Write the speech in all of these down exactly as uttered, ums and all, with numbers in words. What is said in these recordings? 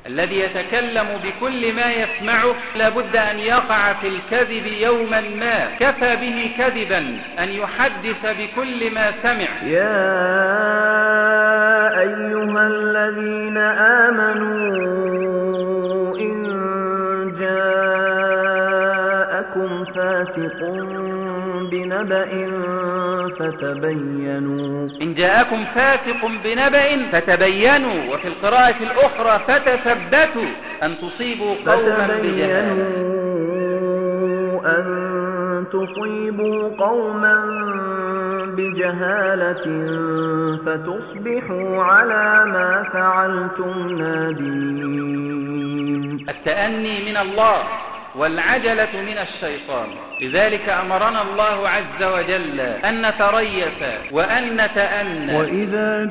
الذي يتكلم بكل ما يسمعه لابد أن يقع في الكذب يوما ما، كفى به كذبا أن يحدث بكل ما سمع. يا أيها الذين آمنوا إن جاءكم فاسق بنبأ فتبينوا إن جاءكم فاسق بنبأ فتبينوا، وفي القراءة الأخرى فتثبتوا أن تصيبوا قوما بجهالة. أن تصيبوا قوما بجهالة فتصبحوا على ما فعلتم نادمين. التأني من الله والعجلة من الشيطان، لذلك أمرنا الله عز وجل أن نتريث وأن نتأنى. وإذا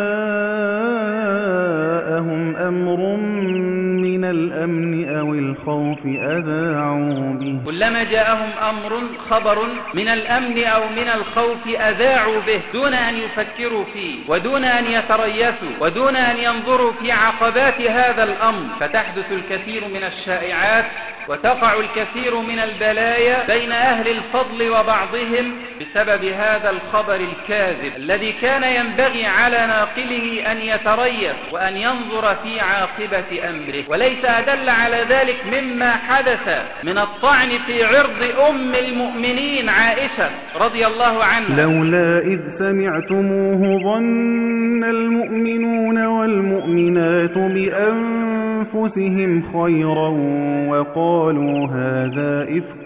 جاءهم أمر من الأمن أو الخوف أذاعوا به كلما جاءهم أمر خبر من الأمن أو من الخوف أذاعوا به دون أن يفكروا فيه ودون أن يتريثوا ودون أن ينظروا في عقبات هذا الأمر، فتحدث الكثير من الشائعات وتقع الكثير من البلايا بين أهل الفضل وبعضهم بسبب هذا الخبر الكاذب الذي كان ينبغي على ناقله أن يتريث وأن ينظر في عاقبة أمره. وليس أدل على ذلك مما حدث من الطعن في عرض أم المؤمنين عائشة رضي الله عنها. لولا إذ سمعتموه ظن المؤمنون والمؤمنات بأنفسهم خيرا وقالوا هذا إفك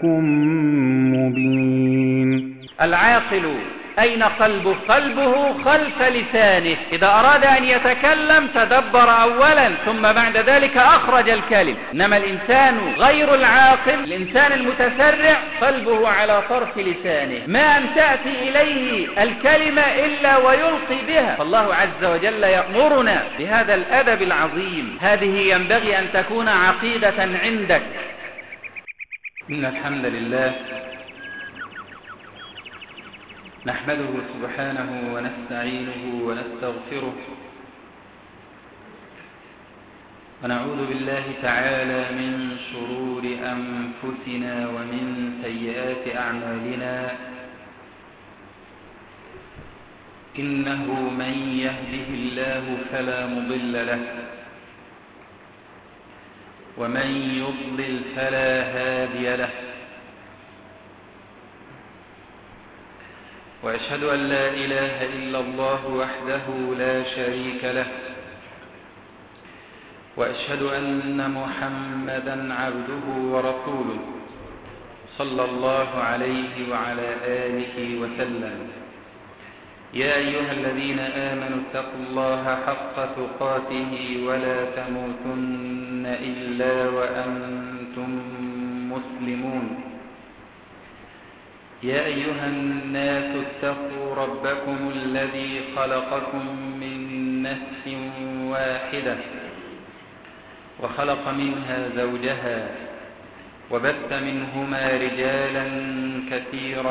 مبين. العاقل أين قلبه؟ قلبه خلف لسانه. إذا أراد أن يتكلم تدبر أولا ثم بعد ذلك أخرج الكلم. إنما الإنسان غير العاقل، الإنسان المتسرع قلبه على طرف لسانه، ما أن تأتي إليه الكلمة إلا ويلقي بها. فالله عز وجل يأمرنا بهذا الأدب العظيم. هذه ينبغي أن تكون عقيدة عندك. إن الحمد لله نحمده سبحانه ونستعينه ونستغفره ونعوذ بالله تعالى من شرور أنفسنا ومن سيئات أعمالنا. إنه من يهده الله فلا مضل له ومن يضلل فلا هادي له. وأشهد أن لا إله إلا الله وحده لا شريك له، وأشهد أن محمدا عبده ورسوله صلى الله عليه وعلى آله وسلم. يا أيها الذين آمنوا اتقوا الله حق تقاته ولا تموتن إلا وأنتم مسلمون. يا أيها الناس اتقوا ربكم الذي خلقكم من نفس واحدة وخلق منها زوجها وبث منهما رجالا كثيرا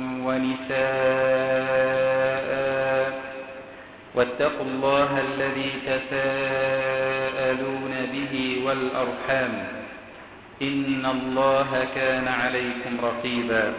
ونساء، واتقوا الله الذي تساءلون به والأرحام إن الله كان عليكم رقيبا.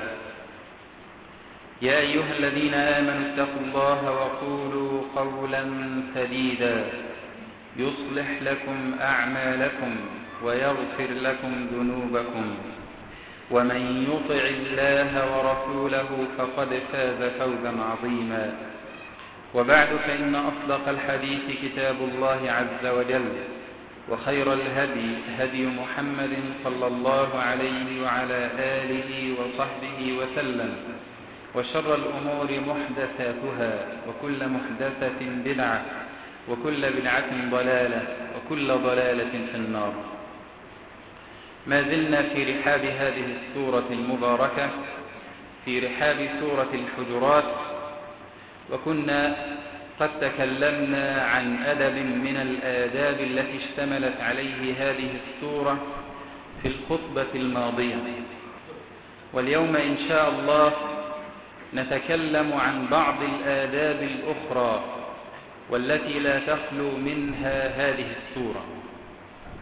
يا أيها الذين آمنوا اتقوا الله وقولوا قولا سديدا يصلح لكم أعمالكم ويغفر لكم ذنوبكم، ومن يطع الله ورسوله فقد فاز فوزا عظيما. وبعد، فإن أصدق الحديث كتاب الله عز وجل، وخير الهدي هدي محمد صلى الله عليه وعلى آله وصحبه وسلم، وشر الأمور محدثاتها، وكل محدثة بدعة، وكل بدعة ضلالة، وكل ضلالة في النار. ما زلنا في رحاب هذه السورة المباركة، في رحاب سورة الحجرات، وكنا قد تكلمنا عن أدب من الآداب التي اشتملت عليه هذه السورة في الخطبة الماضية. واليوم إن شاء الله نتكلم عن بعض الآداب الأخرى والتي لا تخلو منها هذه السورة.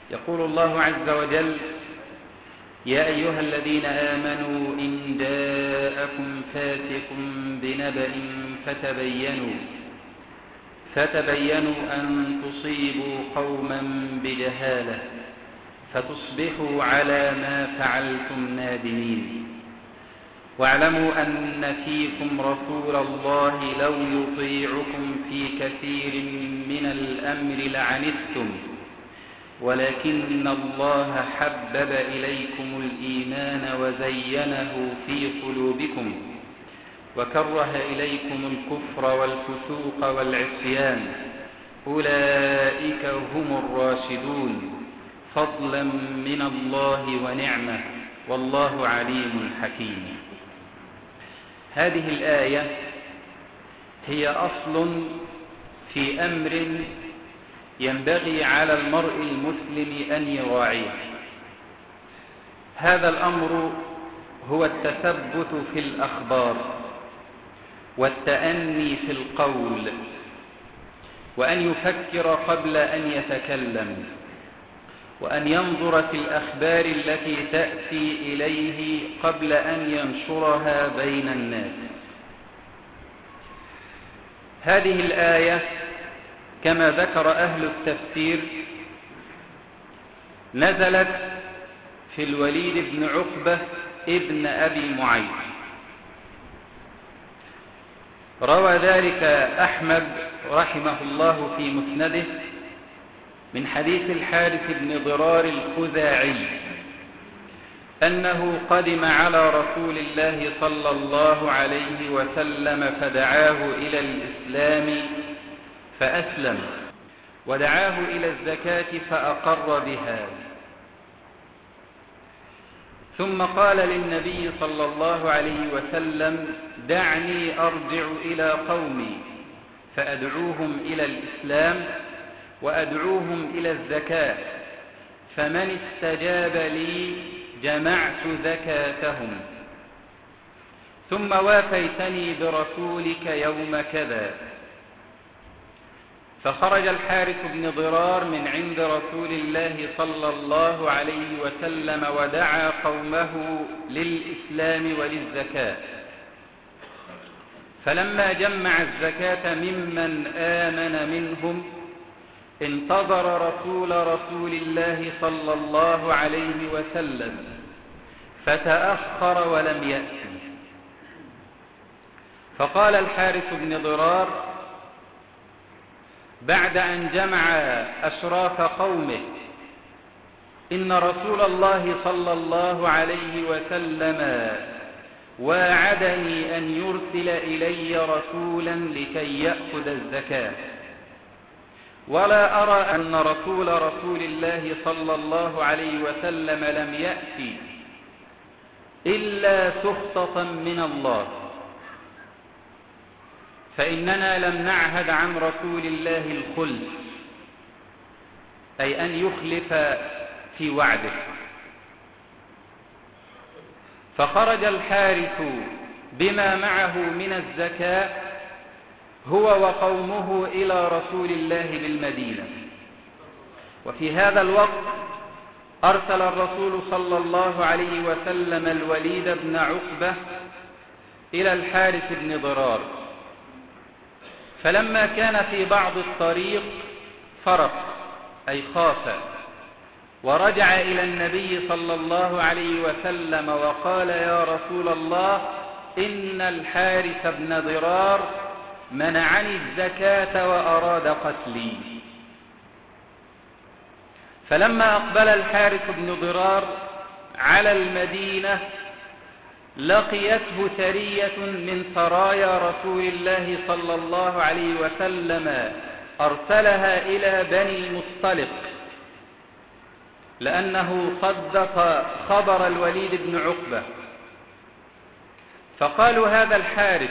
يقول الله عز وجل: يا أيها الذين آمنوا إن جاءكم فاسق بنبأ فتبينوا فتبينوا أن تصيبوا قوما بجهالة فتصبحوا على ما فعلتم نادمين واعلموا أن فيكم رسول الله لو يطيعكم في كثير من الأمر لعنتم ولكن الله حبب إليكم الإيمان وزينه في قلوبكم وكره إليكم الكفر والفسوق والعصيان أولئك هم الراشدون فضلا من الله ونعمة والله عليم حكيم. هذه الآية هي أصل في أمر ينبغي على المرء المسلم أن يراعيه. هذا الأمر هو التثبت في الأخبار والتأني في القول وأن يفكر قبل أن يتكلم وأن ينظر في الأخبار التي تأتي إليه قبل أن ينشرها بين الناس. هذه الآية كما ذكر أهل التفسير نزلت في الوليد بن عقبة ابن أبي معيط. روى ذلك أحمد رحمه الله في مسنده من حديث الحارث بن ضرار الخزاعي أنه قدم على رسول الله صلى الله عليه وسلم فدعاه إلى الإسلام فأسلم ودعاه إلى الزكاة فأقر بها، ثم قال للنبي صلى الله عليه وسلم: دعني أرجع إلى قومي فأدعوهم إلى الإسلام وأدعوهم إلى الزكاة، فمن استجاب لي جمعت زكاتهم، ثم وافيتني برسولك يوم كذا. فخرج الحارث بن ضرار من عند رسول الله صلى الله عليه وسلم ودعا قومه للإسلام وللزكاة، فلما جمع الزكاة ممن آمن منهم انتظر رسول رسول الله صلى الله عليه وسلم فتأخر ولم يأتي. فقال الحارث بن ضرار بعد أن جمع أشراف قومه: إن رسول الله صلى الله عليه وسلم واعدني أن يرسل إلي رسولا لكي يأخذ الزكاة، ولا أرى أن رسول رسول الله صلى الله عليه وسلم لم يأتي إلا سخطة من الله، فإننا لم نعهد عن رسول الله الخلف، أي أن يخلف في وعده. فخرج الحارث بما معه من الزكاة هو وقومه إلى رسول الله بالمدينة. وفي هذا الوقت أرسل الرسول صلى الله عليه وسلم الوليد بن عقبة إلى الحارث بن ضرار، فلما كان في بعض الطريق فرق أي خاف، ورجع إلى النبي صلى الله عليه وسلم وقال: يا رسول الله، إن الحارث بن ضرار منعني الزكاة وأراد قتلي. فلما أقبل الحارث بن ضرار على المدينة لقيته سرية من سرايا رسول الله صلى الله عليه وسلم أرسلها إلى بني المصطلق، لأنه صدق خبر الوليد بن عقبة. فقالوا: هذا الحارث.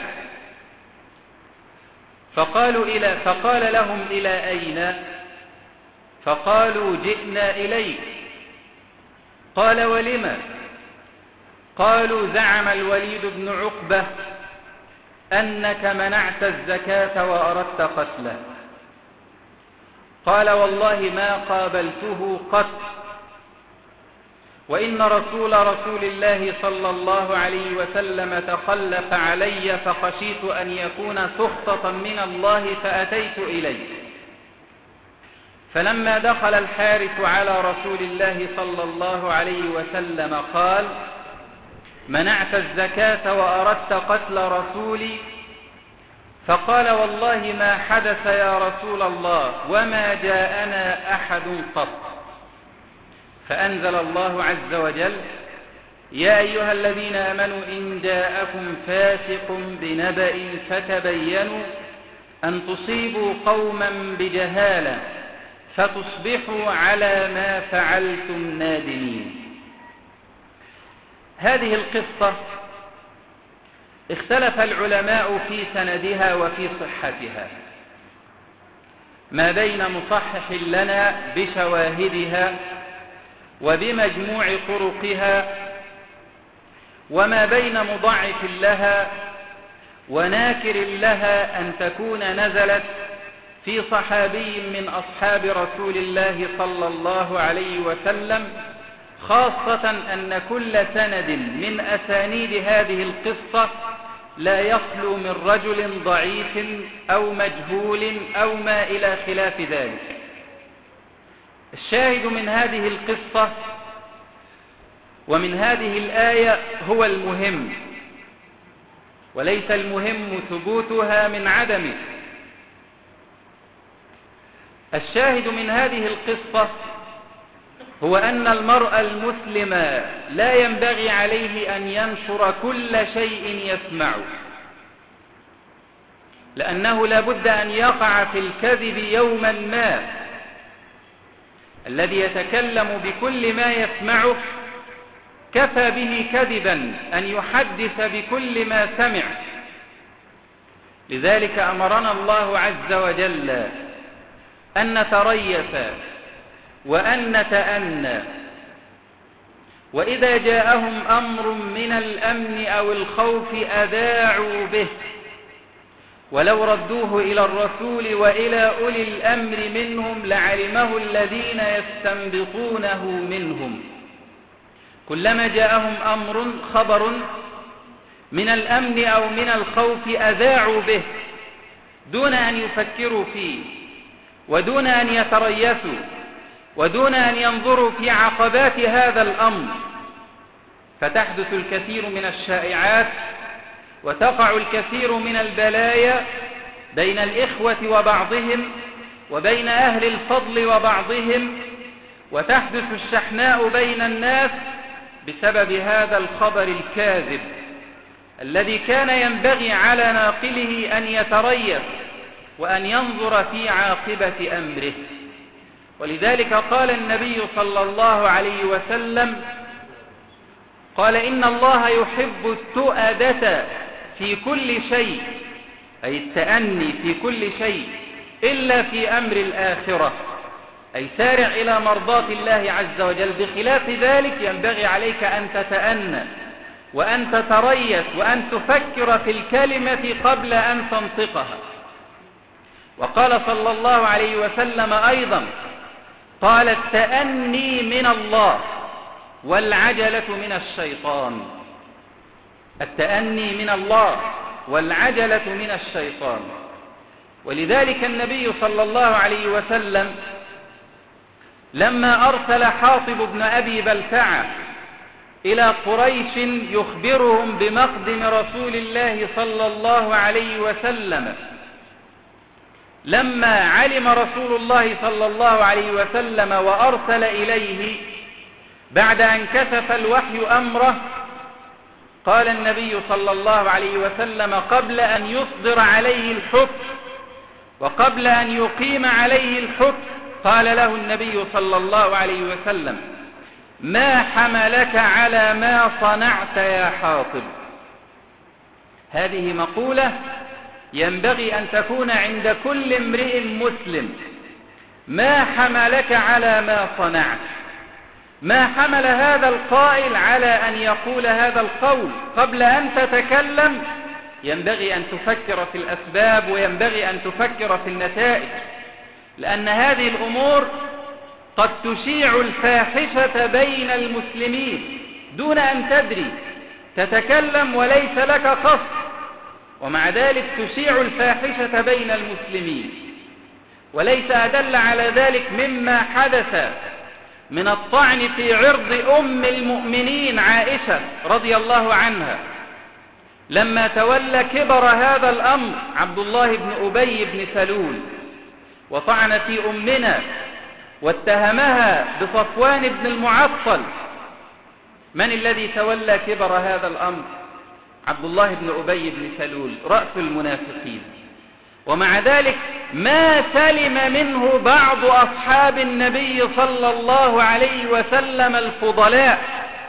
فقالوا إلى فقال لهم: إلى أين؟ فقالوا: جئنا إليك. قال: ولم؟ قالوا: زعم الوليد بن عقبة أنك منعت الزكاة وأردت قتله. قال: والله ما قابلته قط وإن رسول رسول الله صلى الله عليه وسلم تخلف علي فخشيت أن يكون سخطة من الله فأتيت إليه. فلما دخل الحارث على رسول الله صلى الله عليه وسلم قال: منعت الزكاة وأردت قتل رسولي؟ فقال: والله ما حدث يا رسول الله، وما جاءنا أحد قط. فأنزل الله عز وجل: يا أيها الذين آمنوا إن جاءكم فاسق بنبأ فتبينوا أن تصيبوا قوما بجهالة فتصبحوا على ما فعلتم نادمين. هذه القصة اختلف العلماء في سندها وفي صحتها، ما بين مصحح لنا بشواهدها وبمجموع طرقها، وما بين مضعف لها وناكر لها أن تكون نزلت في صحابي من أصحاب رسول الله صلى الله عليه وسلم، خاصة أن كل سند من أسانيد هذه القصة لا يخلو من رجل ضعيف أو مجهول أو ما إلى خلاف ذلك. الشاهد من هذه القصة ومن هذه الآية هو المهم، وليس المهم ثبوتها من عدمه. الشاهد من هذه القصة هو أن المرء المسلم لا ينبغي عليه أن ينشر كل شيء يسمعه، لأنه لا بد أن يقع في الكذب يوما ما. الذي يتكلم بكل ما يسمعه كفى به كذبا أن يحدث بكل ما سمع. لذلك أمرنا الله عز وجل أن نتريث وأن نتأنى، وإذا جاءهم أمر من الأمن أو الخوف أذاعوا به، ولو ردوه إلى الرسول وإلى أولي الأمر منهم لعلمه الذين يستنبطونه منهم. كلما جاءهم أمر خبر من الأمن أو من الخوف أذاعوا به دون أن يفكروا فيه ودون أن يتريثوا ودون أن ينظروا في عقبات هذا الأمر، فتحدث الكثير من الشائعات وتقع الكثير من البلايا بين الإخوة وبعضهم وبين أهل الفضل وبعضهم، وتحدث الشحناء بين الناس بسبب هذا الخبر الكاذب الذي كان ينبغي على ناقله أن يتريث وأن ينظر في عاقبة أمره. ولذلك قال النبي صلى الله عليه وسلم: قال إن الله يحب التؤدة في كل شيء، أي التأني في كل شيء إلا في أمر الآخرة، أي سارع إلى مرضاة الله عز وجل. بخلاف ذلك ينبغي عليك أن تتأنى وأن تتريث وأن تفكر في الكلمة قبل أن تنطقها. وقال صلى الله عليه وسلم أيضا: قال التأني من الله والعجلة من الشيطان. التأني من الله والعجلة من الشيطان. ولذلك النبي صلى الله عليه وسلم لما أرسل حاطب بن أبي بلتعة إلى قريش يخبرهم بمقدم رسول الله صلى الله عليه وسلم، لما علم رسول الله صلى الله عليه وسلم وأرسل إليه بعد أن كشف الوحي أمره، قال النبي صلى الله عليه وسلم قبل أن يصدر عليه الحكم وقبل أن يقيم عليه الحكم، قال له النبي صلى الله عليه وسلم: ما حملك على ما صنعت يا حاطب؟ هذه مقولة ينبغي أن تكون عند كل امرئ مسلم. ما حملك على ما صنعت؟ ما حمل هذا القائل على أن يقول هذا القول؟ قبل أن تتكلم ينبغي أن تفكر في الأسباب وينبغي أن تفكر في النتائج، لأن هذه الأمور قد تشيع الفاحشة بين المسلمين دون أن تدري، تتكلم وليس لك قصد، ومع ذلك تشيع الفاحشة بين المسلمين. وليس أدل على ذلك مما حدث من الطعن في عرض أم المؤمنين عائشة رضي الله عنها لما تولى كبر هذا الأمر عبد الله بن أبي بن سلول، وطعن في أمنا واتهمها بصفوان بن المعطل. من الذي تولى كبر هذا الأمر؟ عبد الله بن أبي بن سلول، رأس المنافقين. ومع ذلك ما سلم منه بعض أصحاب النبي صلى الله عليه وسلم الفضلاء،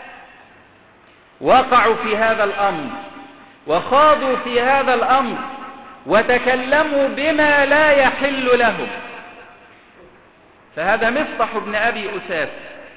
وقعوا في هذا الأمر وخاضوا في هذا الأمر وتكلموا بما لا يحل لهم. فهذا مصطح بن أبي أساس،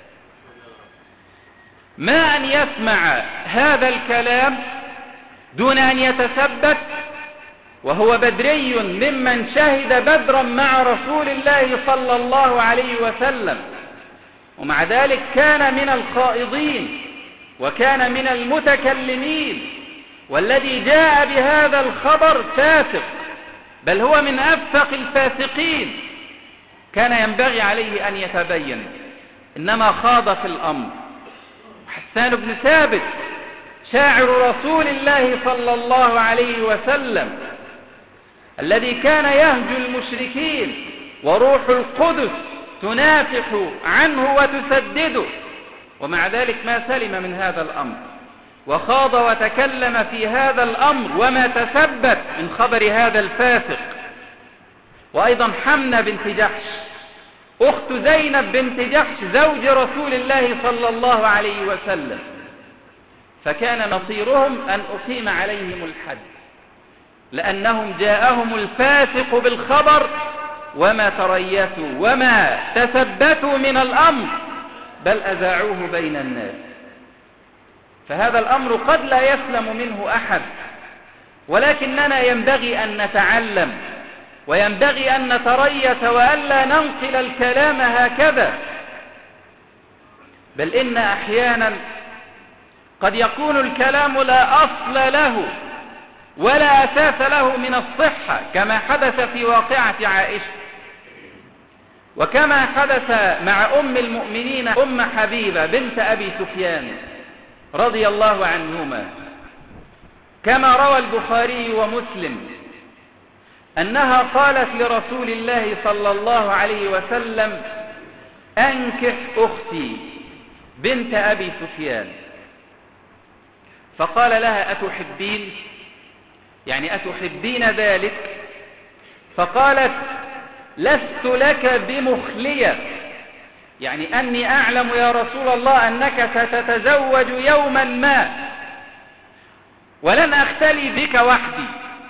ما أن يسمع هذا الكلام دون أن يتثبت، وهو بدري ممن شهد بدرا مع رسول الله صلى الله عليه وسلم، ومع ذلك كان من الخائضين وكان من المتكلمين، والذي جاء بهذا الخبر فاسق، بل هو من أفسق الفاسقين، كان ينبغي عليه أن يتبين، إنما خاض في الأمر. حسان بن ثابت شاعر رسول الله صلى الله عليه وسلم الذي كان يهجو المشركين وروح القدس تنافح عنه وتسدده، ومع ذلك ما سلم من هذا الأمر، وخاض وتكلم في هذا الأمر وما تثبت من خبر هذا الفاسق. وأيضا حمنة بنت جحش أخت زينب بنت جحش زوج رسول الله صلى الله عليه وسلم، فكان مصيرهم أن أقيم عليهم الحد، لأنهم جاءهم الفاسق بالخبر وما تريثوا وما تثبتوا من الأمر، بل أذاعوه بين الناس. فهذا الأمر قد لا يسلم منه أحد، ولكننا ينبغي أن نتعلم وينبغي أن نتريث وألا ننقل الكلام هكذا، بل إن أحيانا قد يكون الكلام لا أصل له ولا أساس له من الصحة، كما حدث في واقعة عائشة، وكما حدث مع أم المؤمنين أم حبيبة بنت أبي سفيان رضي الله عنهما، كما روى البخاري ومسلم أنها قالت لرسول الله صلى الله عليه وسلم: أنكح أختي بنت أبي سفيان. فقال لها: أتحبين؟ يعني أتحبين ذلك؟ فقالت: لست لك بمخلية، يعني أني أعلم يا رسول الله أنك ستتزوج يوما ما، ولن أختلي بك وحدي،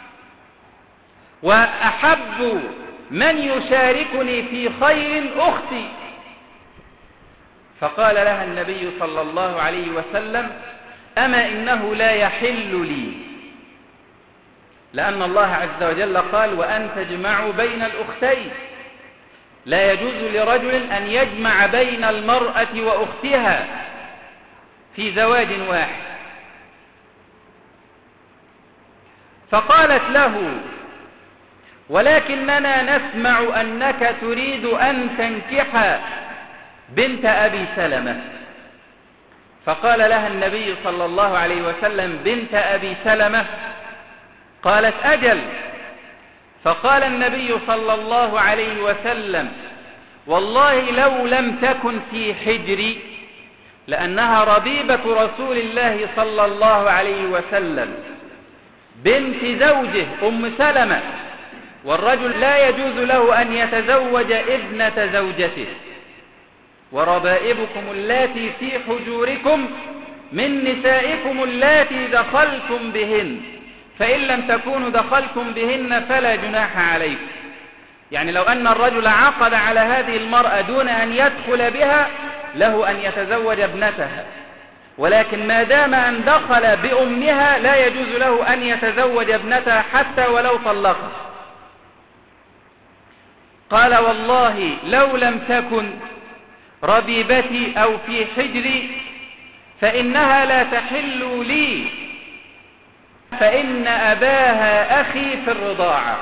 وأحب من يشاركني في خير أختي. فقال لها النبي صلى الله عليه وسلم: أما إنه لا يحل لي، لأن الله عز وجل قال: وأن تجمعوا بين الأختين. لا يجوز لرجل أن يجمع بين المرأة وأختها في زواج واحد. فقالت له: ولكننا نسمع أنك تريد أن تنكح بنت أبي سلمة. فقال لها النبي صلى الله عليه وسلم: بنت أبي سلمة؟ قالت: أجل. فقال النبي صلى الله عليه وسلم: والله لو لم تكن في حجري، لأنها ربيبة رسول الله صلى الله عليه وسلم بنت زوجه أم سلمة، والرجل لا يجوز له أن يتزوج ابنة زوجته. وربائبكم اللاتي في حجوركم من نسائكم اللاتي دخلتم بهن، فإن لم تكونوا دخلتم بهن فلا جناح عليكم. يعني لو أن الرجل عقد على هذه المرأة دون أن يدخل بها له أن يتزوج ابنتها، ولكن ما دام أن دخل بأمها لا يجوز له أن يتزوج ابنتها حتى ولو طلقها. قال: والله لو لم تكن ربيبتي أو في حجري فإنها لا تحل لي، فإن أباها أخي في الرضاعة.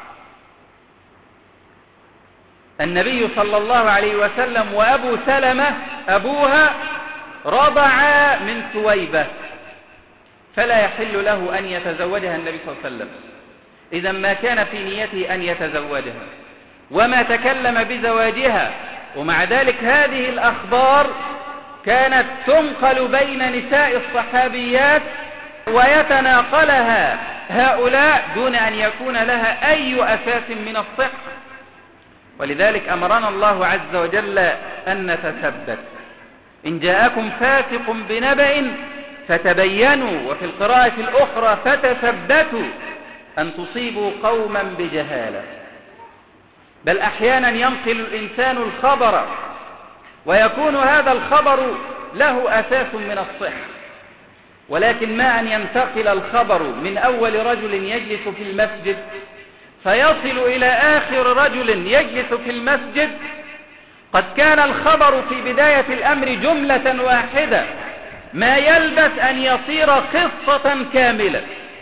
النبي صلى الله عليه وسلم وأبو سلمة أبوها رضعا من ثويبة، فلا يحل له أن يتزوجها النبي صلى الله عليه وسلم، إذا ما كان في نيته أن يتزوجها وما تكلم بزواجها. ومع ذلك هذه الأخبار كانت تنقل بين نساء الصحابيات ويتناقلها هؤلاء دون أن يكون لها أي أساس من الصحة. ولذلك أمرنا الله عز وجل أن نتثبت. إن جاءكم فاسق بنبأ فتبينوا، وفي القراءة الأخرى فتثبتوا أن تصيبوا قوما بجهالة. بل أحيانا ينقل الإنسان الخبر ويكون هذا الخبر له أساس من الصحة، ولكن ما أن ينتقل الخبر من أول رجل يجلس في المسجد فيصل إلى آخر رجل يجلس في المسجد، قد كان الخبر في بداية الأمر جملة واحدة، ما يلبث أن يصير قصة كاملة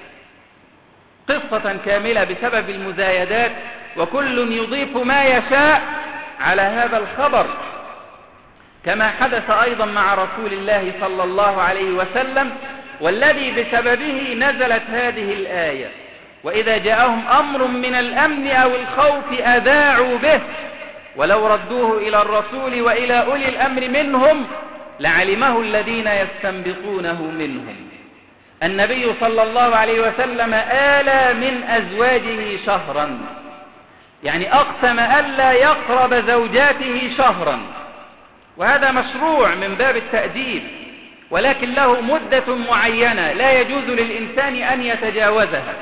قصة كاملة بسبب المزايدات، وكل يضيف ما يشاء على هذا الخبر، كما حدث أيضا مع رسول الله صلى الله عليه وسلم، والذي بسببه نزلت هذه الآية: وإذا جاءهم أمر من الأمن أو الخوف أذاعوا به ولو ردوه إلى الرسول وإلى أولي الأمر منهم لعلمه الذين يستنبطونه منهم. النبي صلى الله عليه وسلم آلى من أزواجه شهرا، يعني أقسم ألا يقرب زوجاته شهرا، وهذا مشروع من باب التأديب، ولكن له مدة معينة لا يجوز للإنسان أن يتجاوزها.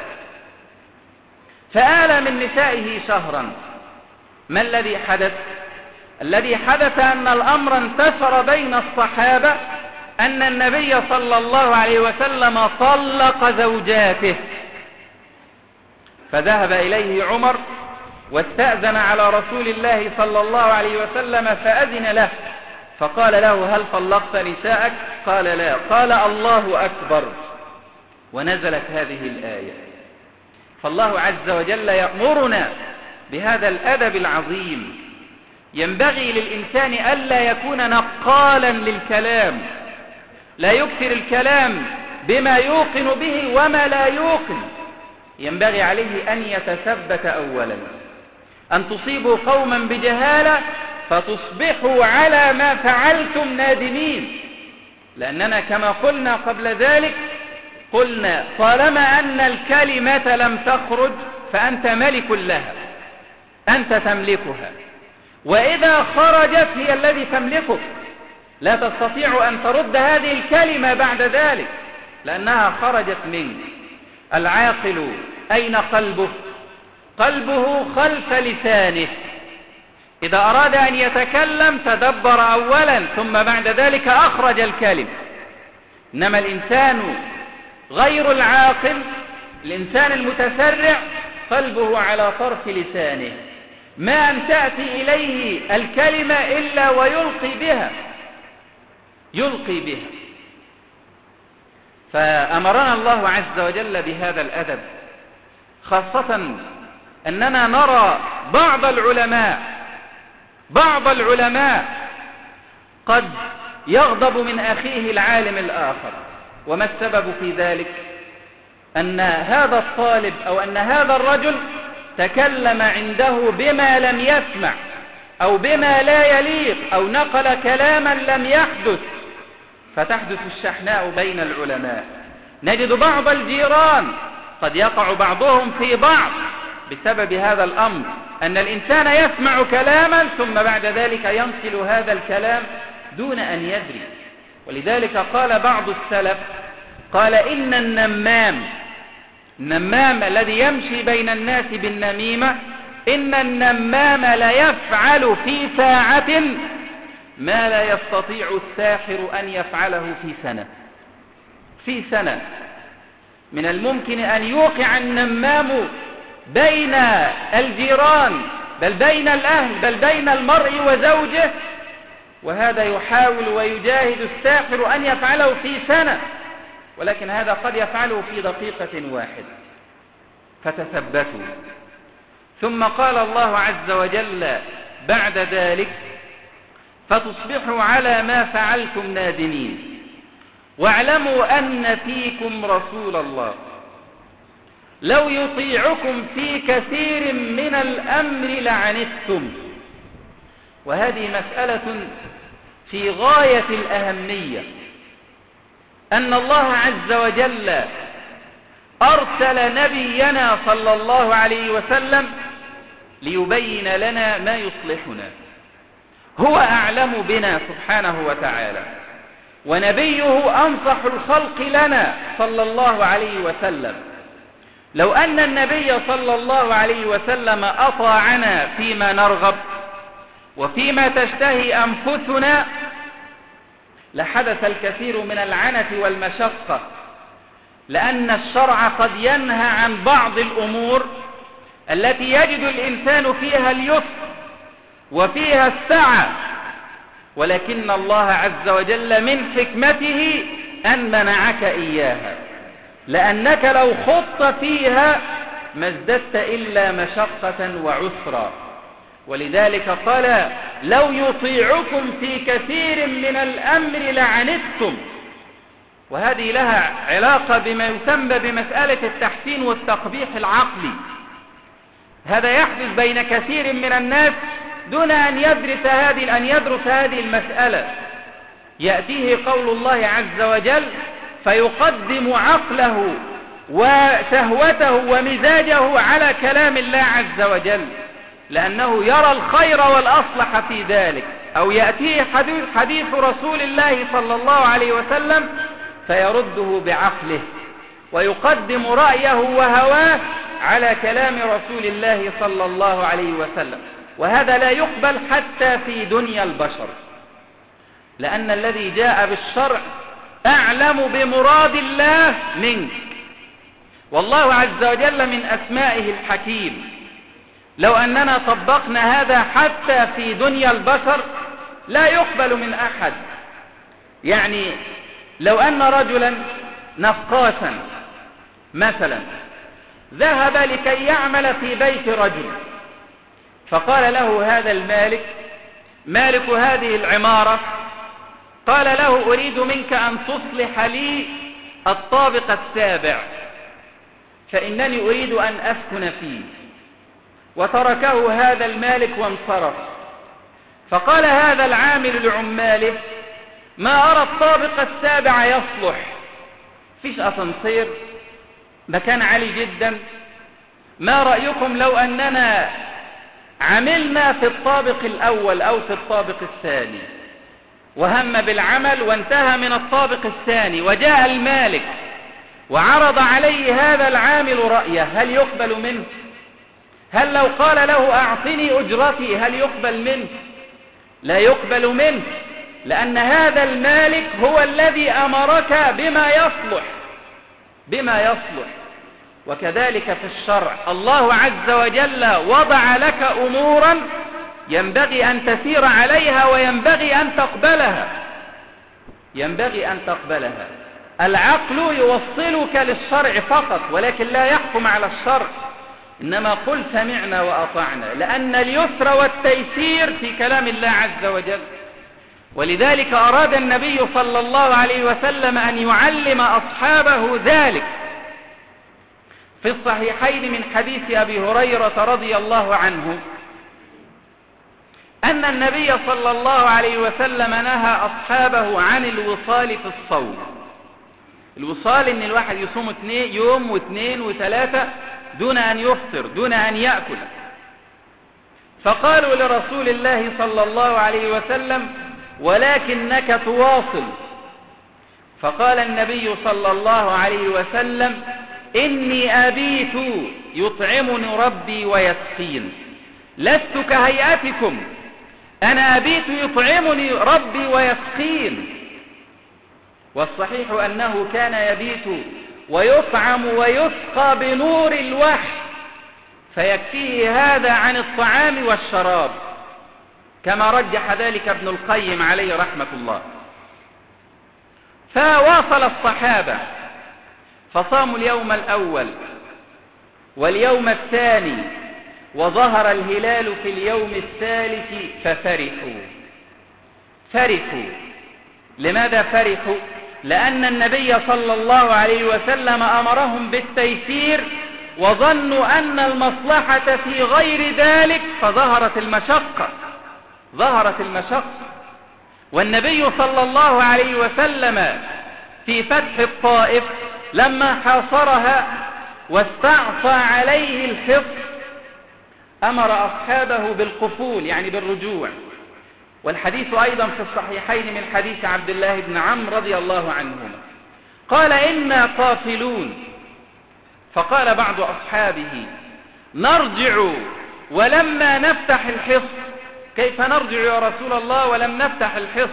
فآل من نسائه شهرا. ما الذي حدث؟ الذي حدث أن الأمر انتشر بين الصحابة أن النبي صلى الله عليه وسلم طلق زوجاته، فذهب إليه عمر واستأذن على رسول الله صلى الله عليه وسلم فأذن له، فقال له: هل طلقت نساءك؟ قال: لا. قال: الله أكبر. ونزلت هذه الآية. فالله عز وجل يأمرنا بهذا الأدب العظيم. ينبغي للإنسان ألا يكون نقالا للكلام، لا يكثر الكلام بما يوقن به وما لا يوقن. ينبغي عليه أن يتثبت أولا، أن تصيبوا قوما بجهالة فتصبحوا على ما فعلتم نادمين. لأننا كما قلنا قبل ذلك قلنا طالما أن الكلمة لم تخرج فأنت ملك لها، أنت تملكها، وإذا خرجت هي الذي تملكك، لا تستطيع أن ترد هذه الكلمة بعد ذلك لأنها خرجت منك. العاقل أين قلبه؟ قلبه خلف لسانه. إذا أراد أن يتكلم تدبر أولا ثم بعد ذلك أخرج الكلمة. إنما الإنسان غير العاقل، الإنسان المتسرع، قلبه على طرف لسانه، ما أن تأتي إليه الكلمة إلا ويلقي بها يلقي بها. فأمرنا الله عز وجل بهذا الأدب، خاصة أننا نرى بعض العلماء بعض العلماء قد يغضب من أخيه العالم الآخر. وما السبب في ذلك؟ أن هذا الطالب أو أن هذا الرجل تكلم عنده بما لم يسمع أو بما لا يليق أو نقل كلاما لم يحدث، فتحدث الشحناء بين العلماء. نجد بعض الجيران قد يقع بعضهم في بعض بسبب هذا الأمر، أن الإنسان يسمع كلاما ثم بعد ذلك ينقل هذا الكلام دون أن يدري. ولذلك قال بعض السلف، قال: إن النمام النمام الذي يمشي بين الناس بالنميمة، إن النمام ليفعل في ساعة ما لا يستطيع الساحر أن يفعله في سنة. في سنة من الممكن أن يوقع النمام بين الجيران، بل بين الأهل، بل بين المرء وزوجه، وهذا يحاول ويجاهد الساحر أن يفعله في سنة، ولكن هذا قد يفعله في دقيقة واحدة. فتثبتوا. ثم قال الله عز وجل بعد ذلك: فتصبحوا على ما فعلتم نادمين واعلموا أن فيكم رسول الله لو يطيعكم في كثير من الأمر لعنتم. وهذه مسألة في غاية الأهمية، أن الله عز وجل أرسل نبينا صلى الله عليه وسلم ليبين لنا ما يصلحنا. هو أعلم بنا سبحانه وتعالى، ونبيه أنصح الخلق لنا صلى الله عليه وسلم. لو أن النبي صلى الله عليه وسلم أطاعنا فيما نرغب وفيما تشتهي أنفسنا لحدث الكثير من العنة والمشقة، لأن الشرع قد ينهى عن بعض الأمور التي يجد الإنسان فيها اليسر وفيها السعة، ولكن الله عز وجل من حكمته أن منعك إياها، لأنك لو خضت فيها ما ازددت إلا مشقة وعسرا. ولذلك قال: لو يطيعكم في كثير من الأمر لعنتم. وهذه لها علاقة بما يسمى بمسألة التحسين والتقبيح العقلي. هذا يحدث بين كثير من الناس دون أن يدرس هذه أن يدرس هذه المسألة. يأتيه قول الله عز وجل فيقدم عقله وشهوته ومزاجه على كلام الله عز وجل، لأنه يرى الخير والأصلح في ذلك. أو يأتيه حديث, حديث رسول الله صلى الله عليه وسلم فيرده بعقله ويقدم رأيه وهواه على كلام رسول الله صلى الله عليه وسلم. وهذا لا يقبل حتى في دنيا البشر، لأن الذي جاء بالشرع أعلم بمراد الله منك. والله عز وجل من أسمائه الحكيم. لو أننا طبقنا هذا حتى في دنيا البشر لا يقبل من أحد. يعني لو أن رجلا نقاشا مثلا ذهب لكي يعمل في بيت رجل، فقال له هذا المالك مالك هذه العمارة، قال له: أريد منك أن تصلح لي الطابق السابع فإنني أريد أن أسكن فيه. وتركه هذا المالك وانصرف. فقال هذا العامل لعماله: ما أرى الطابق السابع يصلح، فيش أسانسير، مكان عالي جدا، ما رأيكم لو أننا عملنا في الطابق الأول أو في الطابق الثاني؟ وهم بالعمل وانتهى من الطابق الثاني، وجاء المالك وعرض عليه هذا العامل رأيه، هل يقبل منه؟ هل لو قال له أعطني أجرتي هل يقبل منه؟ لا يقبل منه، لأن هذا المالك هو الذي أمرك بما يصلح بما يصلح. وكذلك في الشرع الله عز وجل وضع لك أمورا ينبغي أن تسير عليها وينبغي أن تقبلها ينبغي أن تقبلها. العقل يوصلك للشرع فقط، ولكن لا يحكم على الشرع، إنما قل سمعنا وأطعنا، لأن اليسر والتيسير في كلام الله عز وجل. ولذلك أراد النبي صلى الله عليه وسلم أن يعلم أصحابه ذلك. في الصحيحين من حديث أبي هريرة رضي الله عنه أن النبي صلى الله عليه وسلم نهى أصحابه عن الوصال في الصوم. الوصال إن الواحد يصوم اثنين يوم واثنين وثلاثة دون أن يفطر، دون أن يأكل. فقالوا لرسول الله صلى الله عليه وسلم: ولكنك تواصل. فقال النبي صلى الله عليه وسلم: إني أبيت يطعمني ربي ويسقين، لست كهيئتكم، أنا أبيت يطعمني ربي ويسقين. والصحيح أنه كان يبيت ويطعم ويسقى بنور الوحي، فيكفيه هذا عن الطعام والشراب. كما رجح ذلك ابن القيم عليه رحمة الله. فواصل الصحابة فصاموا اليوم الأول واليوم الثاني، وظهر الهلال في اليوم الثالث ففرحوا. فرحوا لماذا فرحوا؟ لأن النبي صلى الله عليه وسلم أمرهم بالتيسير، وظنوا أن المصلحة في غير ذلك، فظهرت المشقة ظهرت المشقة والنبي صلى الله عليه وسلم في فتح الطائف لما حاصرها واستعصى عليه الحصن أمر أصحابه بالقفول، يعني بالرجوع. والحديث أيضا في الصحيحين من حديث عبد الله بن عمرو رضي الله عنهما قال: إنا قافلون. فقال بعض أصحابه: نرجع ولما نفتح الحصن. كيف نرجع يا رسول الله ولم نفتح الحصن؟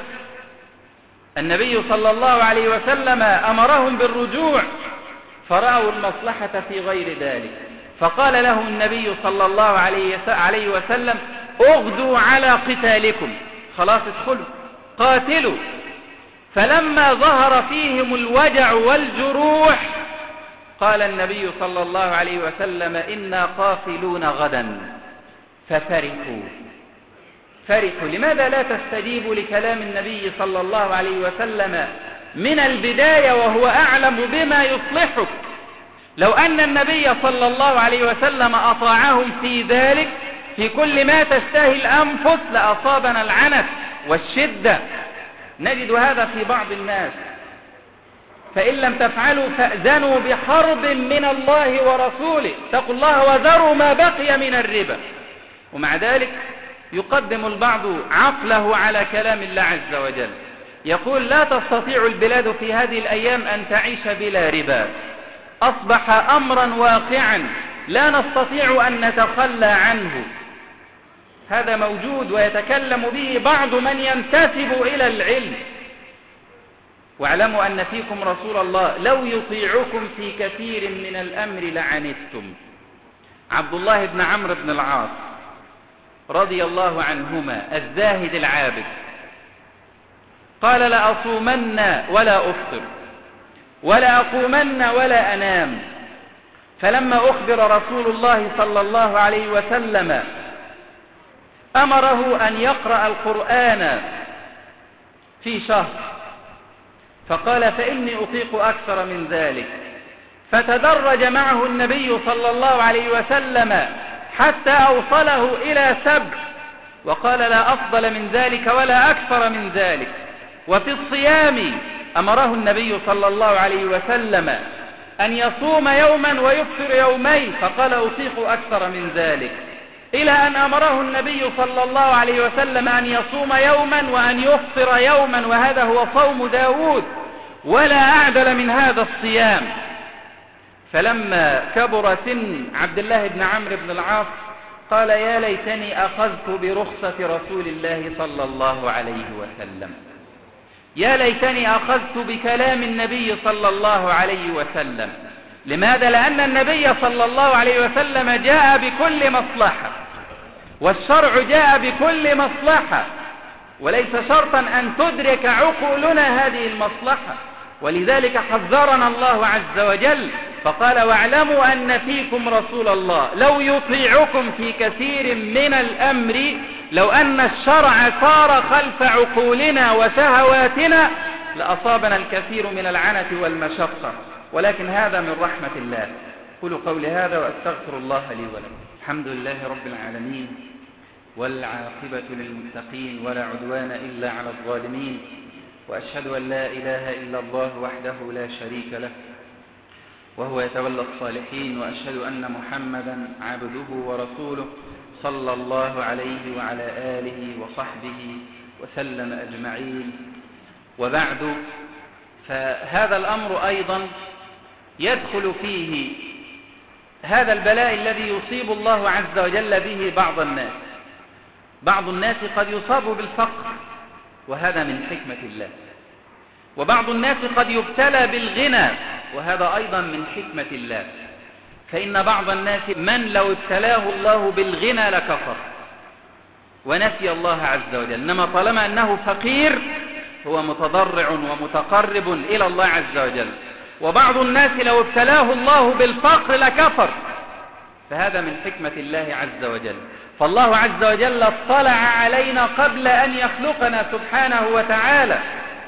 النبي صلى الله عليه وسلم أمرهم بالرجوع، فرأوا المصلحة في غير ذلك. فقال له النبي صلى الله عليه وسلم: اغدوا على قتالكم، خلاص ادخلوا قاتلوا. فلما ظهر فيهم الوجع والجروح قال النبي صلى الله عليه وسلم: إنا قافلون غدا. ففرحوا فرحوا لماذا لا تستجيبوا لكلام النبي صلى الله عليه وسلم من البداية وهو أعلم بما يصلحك؟ لو أن النبي صلى الله عليه وسلم أطاعهم في ذلك في كل ما تشتهي الأنفس لأصابنا العنت والشدة. نجد هذا في بعض الناس. فإن لم تفعلوا فأذنوا بحرب من الله ورسوله، اتقوا الله وذروا ما بقي من الربا. ومع ذلك يقدم البعض عقله على كلام الله عز وجل، يقول: لا تستطيع البلاد في هذه الأيام أن تعيش بلا ربا، أصبح أمرا واقعا لا نستطيع أن نتخلى عنه. هذا موجود ويتكلم به بعض من ينتسب إلى العلم. واعلموا أن فيكم رسول الله لو يطيعكم في كثير من الأمر لعنتم. عبد الله بن عمرو بن العاص رضي الله عنهما الزاهد العابد قال: لأصومن ولا أفطر ولا أقومن ولا أنام. فلما أخبر رسول الله صلى الله عليه وسلم أمره أن يقرأ القرآن في شهر، فقال: فإني أطيق أكثر من ذلك. فتدرج معه النبي صلى الله عليه وسلم حتى أوصله إلى سبع، وقال: لا أفضل من ذلك ولا أكثر من ذلك. وفي الصيام أمره النبي صلى الله عليه وسلم أن يصوم يوما ويفطر يومين، فقال: أطيق أكثر من ذلك. إلى أن أمره النبي صلى الله عليه وسلم أن يصوم يوما وأن يفطر يوما، وهذا هو صوم داود، ولا أعدل من هذا الصيام. فلما كبر سن عبد الله بن عمرو بن العاص قال: يا ليتني أخذت برخصة رسول الله صلى الله عليه وسلم، يا ليتني أخذت بكلام النبي صلى الله عليه وسلم. لماذا؟ لأن النبي صلى الله عليه وسلم جاء بكل مصلحة، والشرع جاء بكل مصلحة، وليس شرطا أن تدرك عقولنا هذه المصلحة. ولذلك حذرنا الله عز وجل فقال: واعلموا أن فيكم رسول الله لو يطيعكم في كثير من الأمر، لو أن الشرع صار خلف عقولنا وشهواتنا لأصابنا الكثير من العنة والمشقة، ولكن هذا من رحمة الله. قولوا قولي هذا وأستغفر الله لي ولكم. الحمد لله رب العالمين، والعاقبة للمتقين، ولا عدوان إلا على الظالمين، وأشهد أن لا إله إلا الله وحده لا شريك له وهو يتولى الصالحين، وأشهد أن محمدا عبده ورسوله صلى الله عليه وعلى آله وصحبه وسلم أجمعين. وبعد، فهذا الأمر أيضا يدخل فيه هذا البلاء الذي يصيب الله عز وجل به بعض الناس. بعض الناس قد يصاب بالفقر، وهذا من حكمة الله، وبعض الناس قد يبتلى بالغنى، وهذا أيضا من حكمة الله. فإن بعض الناس من لو ابتلاه الله بالغنى لكفر، ونسي الله عز وجل. إنما طالما أنه فقير هو متضرع ومتقرب إلى الله عز وجل. وبعض الناس لو ابتلاه الله بالفقر لكفر، فهذا من حكمة الله عز وجل. فالله عز وجل اطلع علينا قبل أن يخلقنا سبحانه وتعالى.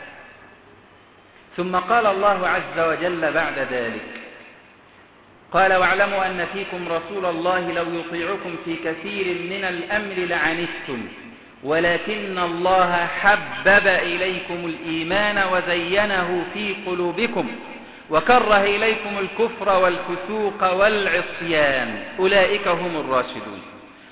ثم قال الله عز وجل بعد ذلك، قال واعلموا أن فيكم رسول الله لو يطيعكم في كثير من الأمر لعنتم ولكن الله حبب إليكم الإيمان وزينه في قلوبكم وكره إليكم الكفر والفسوق والعصيان أولئك هم الراشدون.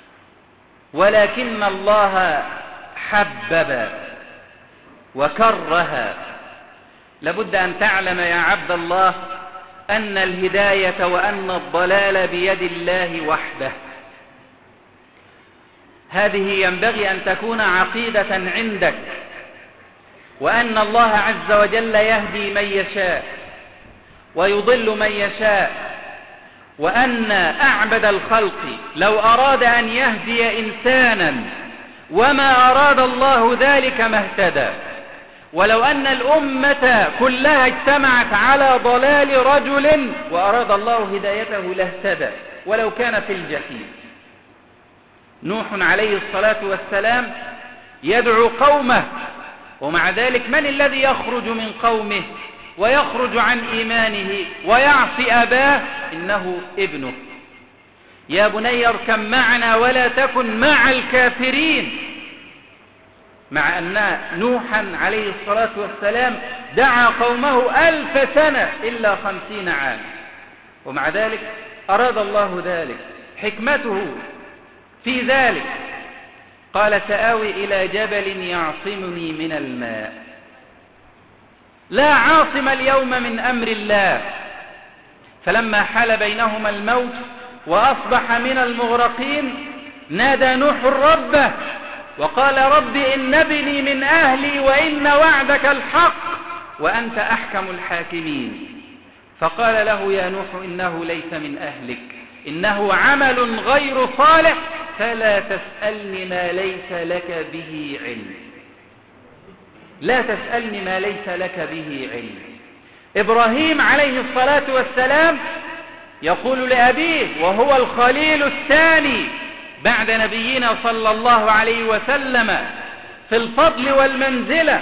ولكن الله حبب وكره. لابد أن تعلم يا عبد الله أن الهداية وأن الضلال بيد الله وحده. هذه ينبغي أن تكون عقيدة عندك، وأن الله عز وجل يهدي من يشاء ويضل من يشاء، وأن أعبد الخلق لو أراد أن يهدي إنسانا وما أراد الله ذلك ما اهتدى. ولو أن الأمة كلها اجتمعت على ضلال رجل وأراد الله هدايته لاهتدى ولو كان في الجحيم. نوح عليه الصلاة والسلام يدعو قومه، ومع ذلك من الذي يخرج من قومه ويخرج عن إيمانه ويعصي أباه؟ إنه ابنه. يا بني اركب معنا ولا تكن مع الكافرين. مع أن نوحا عليه الصلاة والسلام دعا قومه ألف سنة إلا خمسين عام، ومع ذلك أراد الله ذلك. حكمته في ذلك قال سآوي إلى جبل يعصمني من الماء. لا عاصم اليوم من أمر الله. فلما حال بينهما الموت وأصبح من المغرقين نادى نوح ربه وقال رب إن ابني من أهلي وإن وعدك الحق وأنت أحكم الحاكمين. فقال له يا نوح إنه ليس من أهلك إنه عمل غير صالح فلا تسألني ما ليس لك به علم. لا تسألني ما ليس لك به علم. إبراهيم عليه الصلاة والسلام يقول لأبيه وهو الخليل الثاني بعد نبينا صلى الله عليه وسلم في الفضل والمنزلة،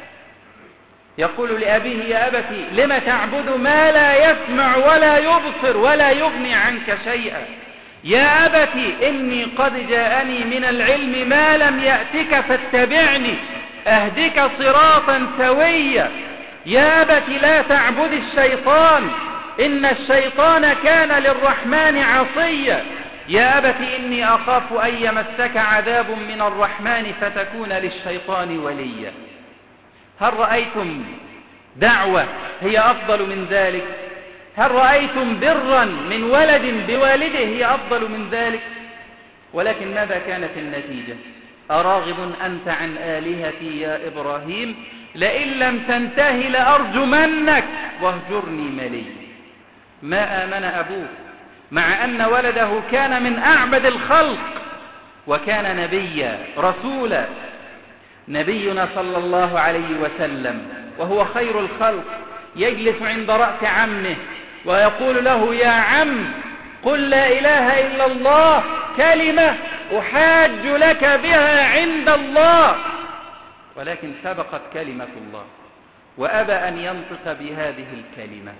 يقول لأبيه يا أبتي لم تعبد ما لا يسمع ولا يبصر ولا يغني عنك شيئا. يا أبتي إني قد جاءني من العلم ما لم يأتك فاتبعني أهدك صراطا سويا. يا أبتي لا تعبد الشيطان إن الشيطان كان للرحمن عصيا. يا أبتي إني أخاف أن يمسك عذاب من الرحمن فتكون للشيطان وليا. هل رأيتم دعوة هي أفضل من ذلك؟ هل رأيتم برا من ولد بوالده هي أفضل من ذلك؟ ولكن ماذا كانت النتيجة؟ أراغب أنت عن آلهتي يا إبراهيم لئن لم تنتهي لأرجمنك واهجرني مليا. ما آمن أبوه مع أن ولده كان من أعبد الخلق وكان نبيا رسولا. نبينا صلى الله عليه وسلم وهو خير الخلق يجلس عند رأس عمه ويقول له يا عم قل لا إله إلا الله كلمة أحاج لك بها عند الله. ولكن سبقت كلمة الله وأبى أن ينطق بهذه الكلمة.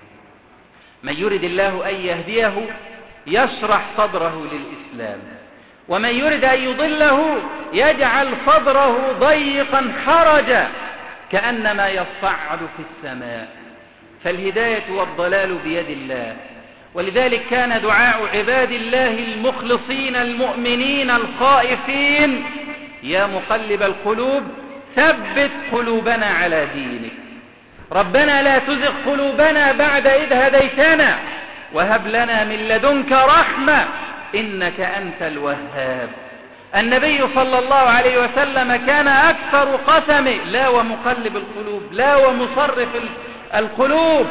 من يرد الله أن يهديه يشرح صدره للإسلام، ومن يرد أن يضله يجعل صدره ضيقا حرجا كأنما يصعد في السماء. فالهداية والضلال بيد الله. ولذلك كان دعاء عباد الله المخلصين المؤمنين الخائفين يا مقلب القلوب ثبت قلوبنا على دينك. ربنا لا تزغ قلوبنا بعد إذ هديتنا وهب لنا من لدنك رحمة إنك أنت الوهاب. النبي صلى الله عليه وسلم كان أكثر قسمه لا ومقلب القلوب لا ومصرف القلوب.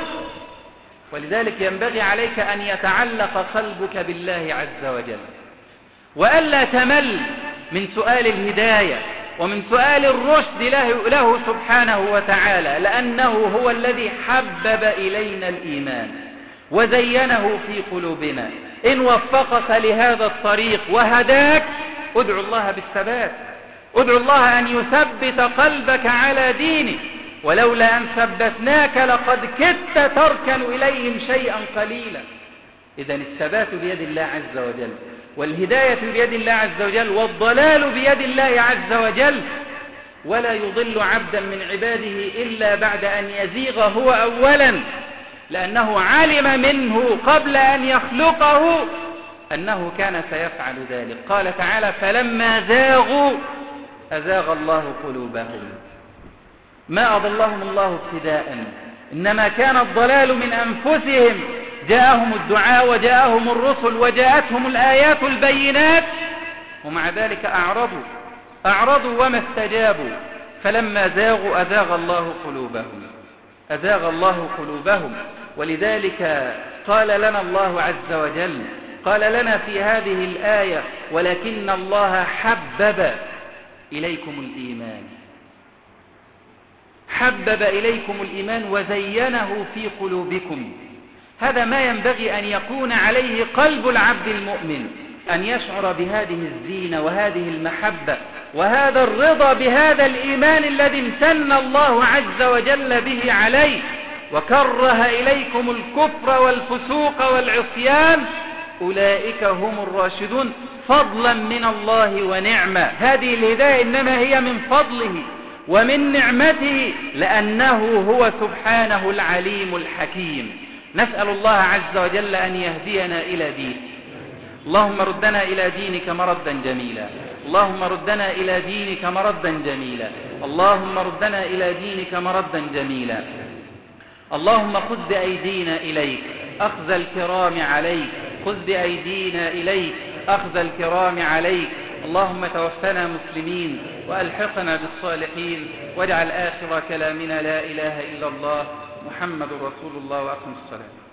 ولذلك ينبغي عليك أن يتعلق قلبك بالله عز وجل وألا تمل من سؤال الهداية ومن سؤال الرشد له, له سبحانه وتعالى، لأنه هو الذي حبب إلينا الإيمان وزينه في قلوبنا. إن وفقك لهذا الطريق وهداك ادعو الله بالثبات، ادعو الله أن يثبت قلبك على دينه، ولولا أن ثبتناك لقد كدت تركن إليهم شيئا قليلا. إذن الثبات بيد الله عز وجل، والهداية بيد الله عز وجل، والضلال بيد الله عز وجل، ولا يضل عبدا من عباده إلا بعد أن يزيغ هو أولا، لأنه علم منه قبل أن يخلقه أنه كان سيفعل ذلك. قال تعالى: فلما زاغوا أزاغ الله قلوبهم. ما أضلهم الله ابتداء، إنما كان الضلال من أنفسهم. جاءهم الدعاء وجاءهم الرسل وجاءتهم الآيات البينات، ومع ذلك أعرضوا أعرضوا وما استجابوا. فلما زاغوا أزاغ الله قلوبهم أزاغ الله قلوبهم ولذلك قال لنا الله عز وجل، قال لنا في هذه الآية: ولكن الله حبب إليكم الإيمان حبب إليكم الإيمان وزينه في قلوبكم. هذا ما ينبغي أن يكون عليه قلب العبد المؤمن، أن يشعر بهذه الزينة وهذه المحبة وهذا الرضا بهذا الإيمان الذي امتن الله عز وجل به عليه، وكره إليكم الكفر والفسوق والعصيان أولئك هم الراشدون فضلا من الله ونعمة. هذه الهداية إنما هي من فضله ومن نعمته، لأنه هو سبحانه العليم الحكيم. نسأل الله عز وجل أن يهدينا إلى دينه. اللهم ردنا إلى دينك مردا جميلا، اللهم ردنا إلى دينك مردا جميلا، اللهم ردنا إلى دينك مردا جميلا. اللهم خذ بأيدينا إليك أخذ الكرام عليك، خذ بأيدينا إليك أخذ الكرام عليك. اللهم توفنا مسلمين وألحقنا بالصالحين، واجعل آخر كلامنا لا إله إلا الله محمد رسول الله، وأقم الصلاة.